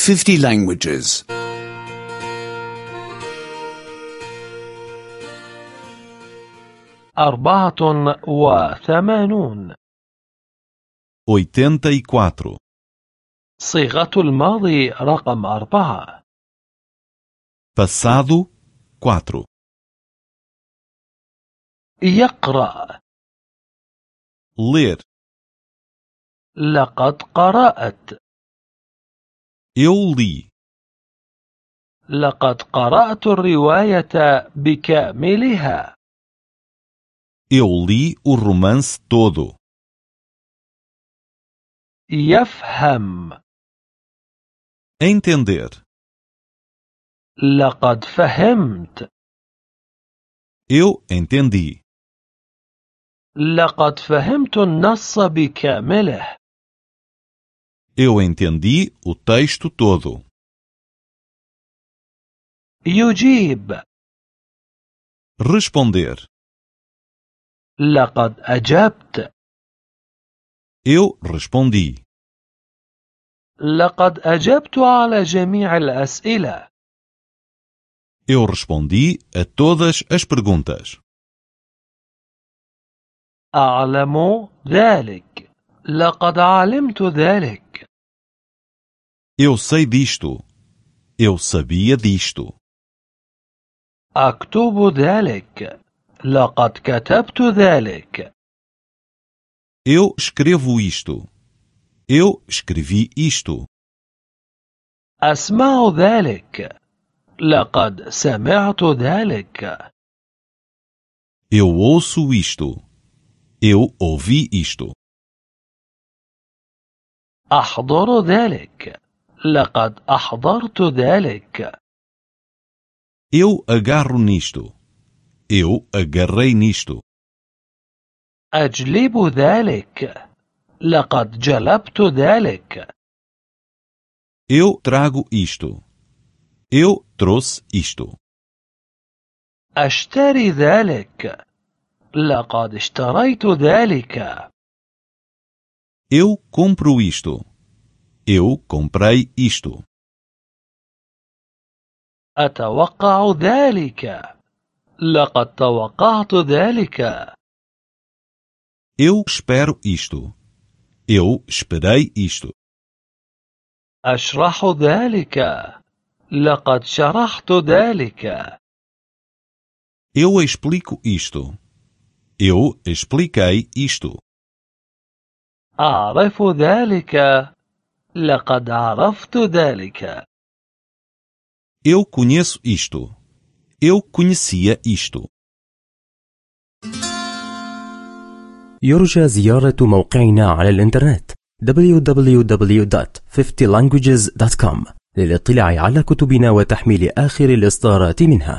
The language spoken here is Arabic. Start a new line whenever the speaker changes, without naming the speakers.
50 languages.
84.
84.
صيغة الماضي رقم 4.
Passado 4.
يقرأ.
Ler.
لقد قرأت.
Eu li.
لقد قرأت الرواية بكاملها.
Eu li o romance todo.
يفهم.
Entender.
لقد فهمت.
Eu entendi.
لقد فهمت النص بكامله.
Eu entendi o texto todo.
يجيب.
Responder.
لقد أجبت.
Eu respondi.
لقد أجبت على جميع الأسئلة.
Eu respondi a todas as perguntas.
أعلم ذلك. لقد علمت ذلك.
Eu sei disto. Eu sabia disto.
أكتب ذلك. لقد كتبت ذلك.
Eu escrevo isto. Eu escrevi isto.
أسمع ذلك. لقد سمعت ذلك.
Eu ouço isto. Eu ouvi isto.
أحضر ذلك. لقد أحضرت ذلك.
Eu agarro nisto. Eu agarrei nisto.
أجلب ذلك. لقد جلبت ذلك.
Eu trago isto. Eu trouxe isto.
أشتري ذلك. لقد اشتريت ذلك.
Eu compro isto. Eu comprei isto.
أتوقع ذلك. لقد توقعت ذلك.
Eu espero isto. Eu esperei isto.
أشرح ذلك. لقد شرحت ذلك.
Eu explico isto. Eu expliquei isto.
أعرف ذلك. لقد عرفت ذلك.
Eu conheço isto. Eu conhecia isto.
يرجى زيارة موقعنا على الإنترنت www.50languages.com للاطلاع على كتبنا وتحميل آخر الإصدارات منها.